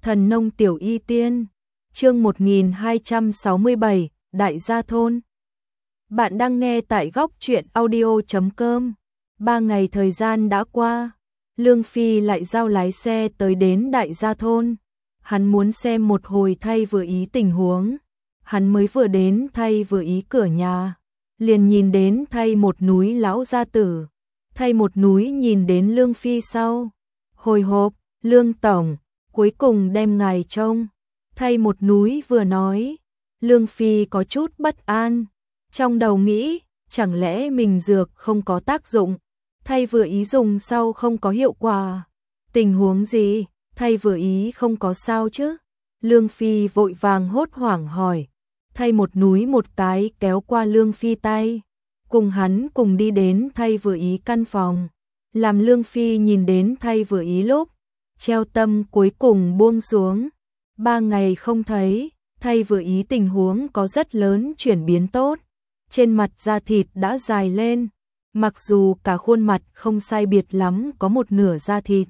Thần nông tiểu y tiên, chương 1267, Đại gia thôn. Bạn đang nghe tại góc truyện audio.com. 3 ngày thời gian đã qua, Lương Phi lại giao lái xe tới đến Đại gia thôn. Hắn muốn xem một hồi thay vừa ý tình huống. Hắn mới vừa đến thay vừa ý cửa nhà, liền nhìn đến thay một núi lão gia tử. Thay một núi nhìn đến Lương Phi sau. Hồi hộp, Lương Tổng, cuối cùng đem ngài trông. Thay một núi vừa nói, Lương Phi có chút bất an. Trong đầu nghĩ, chẳng lẽ mình dược không có tác dụng, thay vừa ý dùng sau không có hiệu quả. Tình huống gì, thay vừa ý không có sao chứ? Lương Phi vội vàng hốt hoảng hỏi. Thay một núi một cái kéo qua Lương Phi tay, cùng hắn cùng đi đến thay vừa ý căn phòng. Làm Lương Phi nhìn đến thay vừa ý lúc, treo tâm cuối cùng buông xuống. 3 ngày không thấy, thay vừa ý tình huống có rất lớn chuyển biến tốt. Trên mặt da thịt đã dài lên, mặc dù cả khuôn mặt không sai biệt lắm có một nửa da thịt.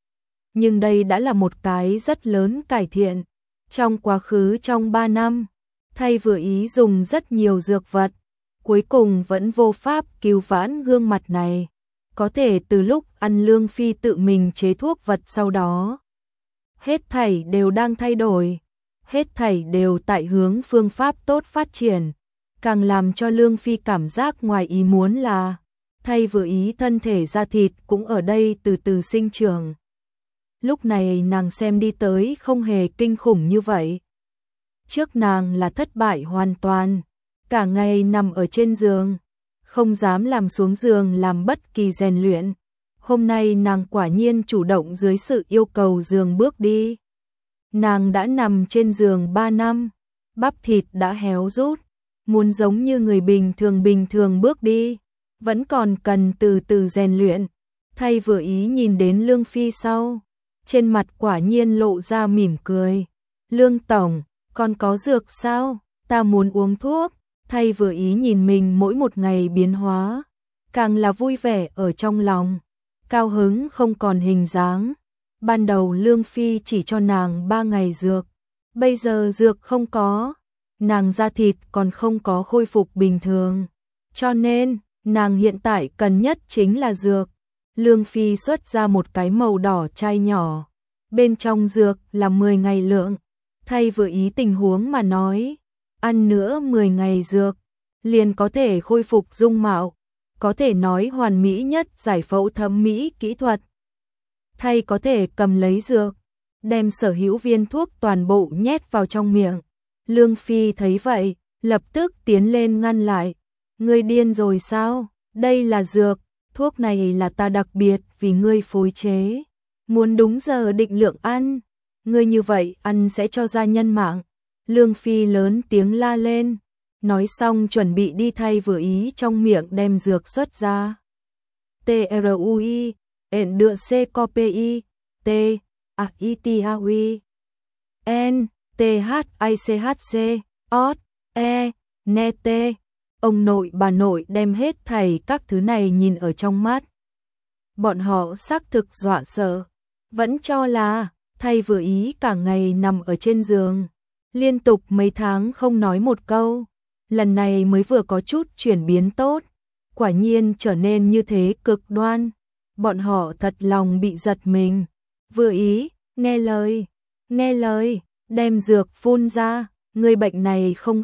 Nhưng đây đã là một cái rất lớn cải thiện. Trong quá khứ trong 3 năm, thay vừa ý dùng rất nhiều dược vật, cuối cùng vẫn vô pháp cứu vãn gương mặt này. Có thể từ lúc ăn Lương Phi tự mình chế thuốc vật sau đó, hết thảy đều đang thay đổi, hết thảy đều tại hướng phương pháp tốt phát triển. Càng làm cho Lương Phi cảm giác ngoài ý muốn là, thay vừa ý thân thể da thịt cũng ở đây từ từ sinh trưởng. Lúc này nàng xem đi tới không hề kinh khủng như vậy. Trước nàng là thất bại hoàn toàn, cả ngày nằm ở trên giường, không dám làm xuống giường làm bất kỳ rèn luyện. Hôm nay nàng quả nhiên chủ động dưới sự yêu cầu giường bước đi. Nàng đã nằm trên giường 3 năm, bắp thịt đã héo rút, muốn giống như người bình thường bước đi, vẫn còn cần từ từ rèn luyện. Thay vừa ý nhìn đến Lương Phi sau, trên mặt quả nhiên lộ ra mỉm cười. Lương Tổng, còn có dược sao? Ta muốn uống thuốc. Thay vừa ý nhìn mình mỗi một ngày biến hóa, càng là vui vẻ ở trong lòng, cao hứng không còn hình dáng. Ban đầu Lương Phi chỉ cho nàng 3 ngày dược, bây giờ dược không có, nàng da thịt còn không có khôi phục bình thường, cho nên nàng hiện tại cần nhất chính là dược. Lương Phi xuất ra một cái màu đỏ chai nhỏ, bên trong dược là 10 ngày lượng. Thay vừa ý tình huống mà nói, ăn nữa 10 ngày dược, liền có thể khôi phục dung mạo, có thể nói hoàn mỹ nhất giải phẫu thẩm mỹ kỹ thuật. Thay có thể cầm lấy dược, đem sở hữu viên thuốc toàn bộ nhét vào trong miệng. Lương Phi thấy vậy, lập tức tiến lên ngăn lại. Ngươi điên rồi sao? Đây là dược, thuốc này là ta đặc biệt vì ngươi phối chế. Muốn đúng giờ định lượng ăn, ngươi như vậy ăn sẽ cho gia nhân mạng. Lương Phi lớn tiếng la lên, nói xong chuẩn bị đi thay vừa ý trong miệng đem dược xuất ra. TRUI, N đựa CCOPI, T, AITAUI, N, THICHC, OT, E, NT. Ông nội bà nội đem hết thảy các thứ này nhìn ở trong mắt. Bọn họ xác thực dọa sợ, vẫn cho là thay vừa ý cả ngày nằm ở trên giường, liên tục mấy tháng không nói một câu, lần này mới vừa có chút chuyển biến tốt, quả nhiên trở nên như thế cực đoan. Bọn họ thật lòng bị giật mình. Vừa ý, nghe lời, đem dược phun ra, người bệnh này không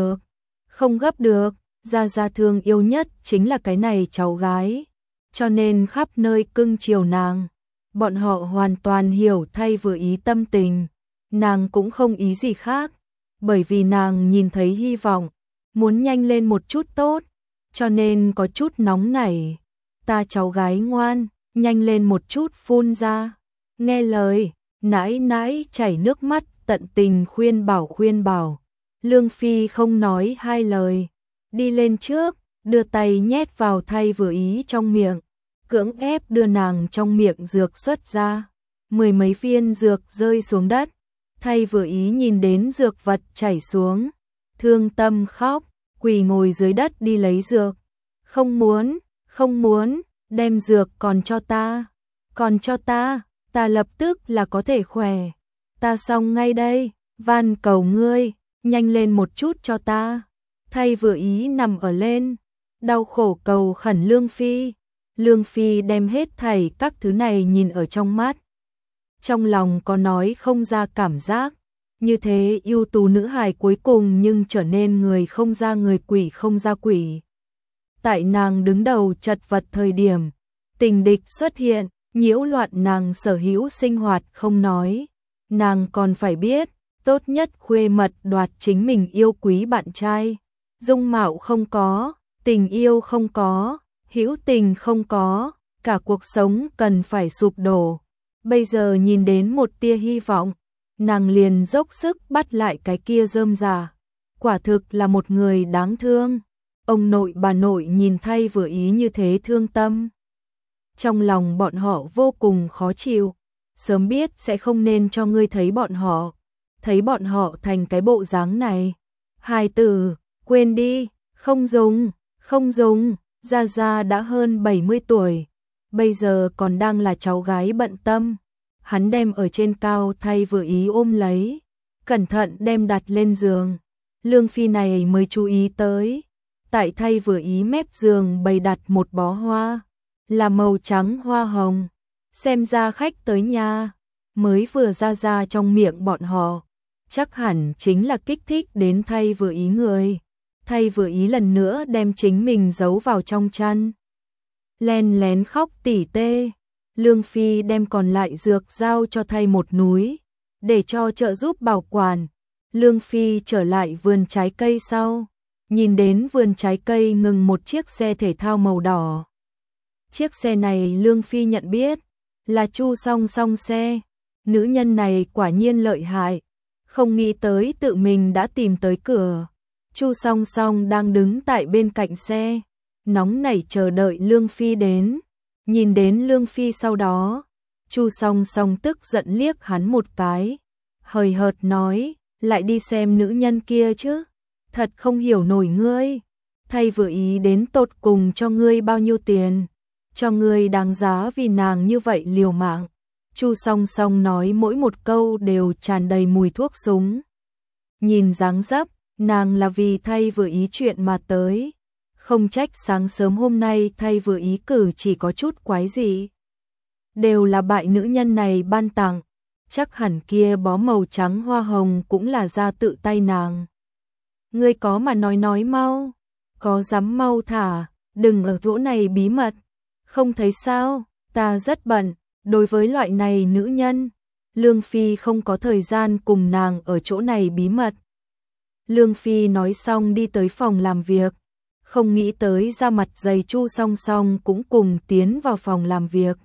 gấp được, gia thương yêu nhất chính là cái này cháu gái, cho nên khắp nơi cưng chiều nàng. Bọn họ hoàn toàn hiểu thay vừa ý tâm tình, nàng cũng không ý gì khác, bởi vì nàng nhìn thấy hy vọng, muốn nhanh lên một chút tốt, cho nên có chút nóng nảy. Ta cháu gái ngoan, nhanh lên một chút phun ra, nghe lời. Nãi nãi chảy nước mắt tận tình khuyên bảo. Lương Phi không nói hai lời, đi lên trước, đưa tay nhét vào thay vừa ý trong miệng, cưỡng ép đưa nàng trong miệng dược xuất ra. 10 mấy viên dược rơi xuống đất, thay vừa ý nhìn đến dược vật chảy xuống, thương tâm khóc, quỳ ngồi dưới đất đi lấy dược. Không muốn, đem dược còn cho ta, ta lập tức là có thể khỏe. ta xong ngay đây, van cầu ngươi, nhanh lên một chút cho ta. Thay vừa ý nằm ở lên, đau khổ cầu khẩn Lương Phi. Lương Phi đem hết thảy các thứ này nhìn ở trong mắt. Trong lòng có nói không ra cảm giác, như thế ưu tú nữ hài cuối cùng nhưng trở nên người không ra người quỷ không ra quỷ. Tại nàng đứng đầu chật vật thời điểm, tình địch xuất hiện, nhiễu loạn nàng sở hữu sinh hoạt không nói. Nàng còn phải biết, tốt nhất khuê mật đoạt chính mình yêu quý bạn trai. Dung mạo không có, tình yêu không có, hữu tình không có, cả cuộc sống cần phải sụp đổ. Bây giờ nhìn đến một tia hy vọng, nàng liền dốc sức bắt lại cái kia rơm rà. Quả thực là một người đáng thương. Ông nội bà nội nhìn Thay vừa ý như thế thương tâm. Trong lòng bọn họ vô cùng khó chịu. Sớm biết sẽ không nên cho ngươi thấy bọn họ. Thấy bọn họ thành cái bộ dáng này. Hài tử, quên đi, không dùng, không dùng. Gia Gia đã hơn 70 tuổi. Bây giờ còn đang là cháu gái bận tâm. Hắn đem ở trên cao Thay vừa ý ôm lấy. Cẩn thận đem đặt lên giường. Lương Phi này mới chú ý tới. Tại Thay vừa ý mép giường bày đặt một bó hoa. Là màu trắng hoa hồng. Xem ra khách tới nhà. Mới vừa ra trong miệng bọn họ. Chắc hẳn chính là kích thích đến Thay vừa ý người. Thay vừa ý lần nữa đem chính mình giấu vào trong chăn. Len lén khóc tỉ tê. Lương Phi đem còn lại dược giao cho Thay một núi. Để cho trợ giúp bảo quản. Lương Phi trở lại vườn trái cây sau. Nhìn đến vườn trái cây ngừng một chiếc xe thể thao màu đỏ. Chiếc xe này Lương Phi nhận biết. Là Chu Song Song xe. Nữ nhân này quả nhiên lợi hại. Không nghĩ tới tự mình đã tìm tới cửa. Chu Song Song đang đứng tại bên cạnh xe. Nóng nảy chờ đợi Lương Phi đến. Nhìn đến Lương Phi sau đó. Chu Song Song tức giận liếc hắn một cái. Hời hợt nói. Lại đi xem nữ nhân kia chứ. Thật không hiểu nổi ngươi. Thay vừa ý đến tột cùng cho ngươi bao nhiêu tiền. Cho ngươi đáng giá vì nàng như vậy liều mạng. Chu Song Song nói mỗi một câu đều tràn đầy mùi thuốc súng. Nhìn dáng dấp, nàng là vì Thay vừa ý chuyện mà tới. Không trách sáng sớm hôm nay Thay vừa ý cử chỉ có chút quái gì. Đều là bại nữ nhân này ban tặng. Chắc hẳn kia bó màu trắng hoa hồng cũng là ra tự tay nàng. Ngươi có mà nói mau. Có dám mau thả, đừng ở chỗ này bí mật. Không thấy sao, ta rất bận. Đối với loại này nữ nhân, Lương Phi không có thời gian cùng nàng ở chỗ này bí mật. Lương Phi nói xong đi tới phòng làm việc. Không nghĩ tới ra mặt dày Chu Song Song cũng cùng tiến vào phòng làm việc.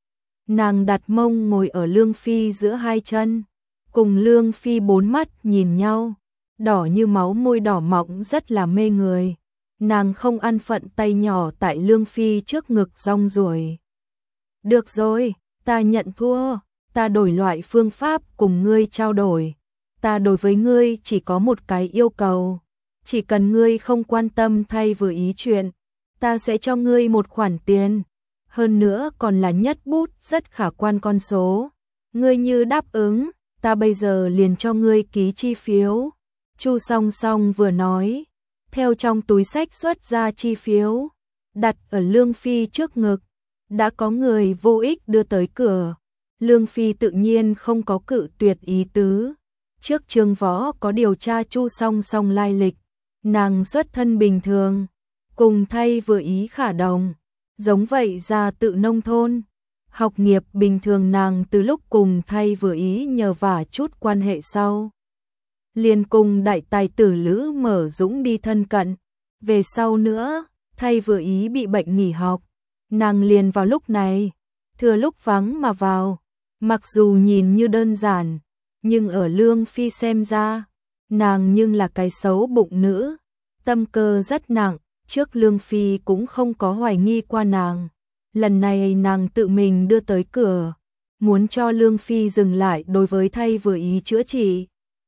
Nàng đặt mông ngồi ở Lương Phi giữa hai chân. Cùng Lương Phi bốn mắt nhìn nhau. Đỏ như máu môi đỏ mọng rất là mê người. Nàng không ăn phận tay nhỏ tại Lương Phi trước ngực rong ruổi. Được rồi, ta nhận thua. Ta đổi loại phương pháp cùng ngươi trao đổi. Ta đối với ngươi chỉ có một cái yêu cầu. Chỉ cần ngươi không quan tâm Thay vừa ý chuyện, ta sẽ cho ngươi một khoản tiền. Hơn nữa còn là nhất bút rất khả quan con số. Ngươi như đáp ứng, ta bây giờ liền cho ngươi ký chi phiếu. Chu Song Song vừa nói, theo trong túi xách xuất ra chi phiếu, đặt ở Lương Phi trước ngực. Đã có người vô ích đưa tới cửa. Lương Phi tự nhiên không có cự tuyệt ý tứ. Trước Trương Võ có điều tra Chu Song Song lai lịch. Nàng xuất thân bình thường, cùng Thay vừa ý khả đồng. Giống vậy ra tự nông thôn. Học nghiệp bình thường nàng từ lúc cùng Thay vừa ý nhờ vả chút quan hệ sau. Liền cùng đại tài tử Lữ Mở Dũng đi thân cận. Về sau nữa, Thay vừa ý bị bệnh nghỉ học. Nàng liền vào lúc này, thừa lúc vắng mà vào. Mặc dù nhìn như đơn giản, nhưng ở Lương Phi xem ra, nàng nhưng là cái xấu bụng nữ. Tâm cơ rất nặng, trước Lương Phi cũng không có hoài nghi qua nàng. Lần này nàng tự mình đưa tới cửa, muốn cho Lương Phi dừng lại đối với Thay vừa ý chữa trị.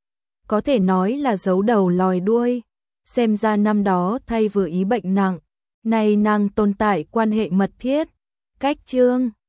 Có thể nói là giấu đầu lòi đuôi. Xem ra năm đó Thay vừa ý bệnh nặng, này nàng tồn tại quan hệ mật thiết. Cách chương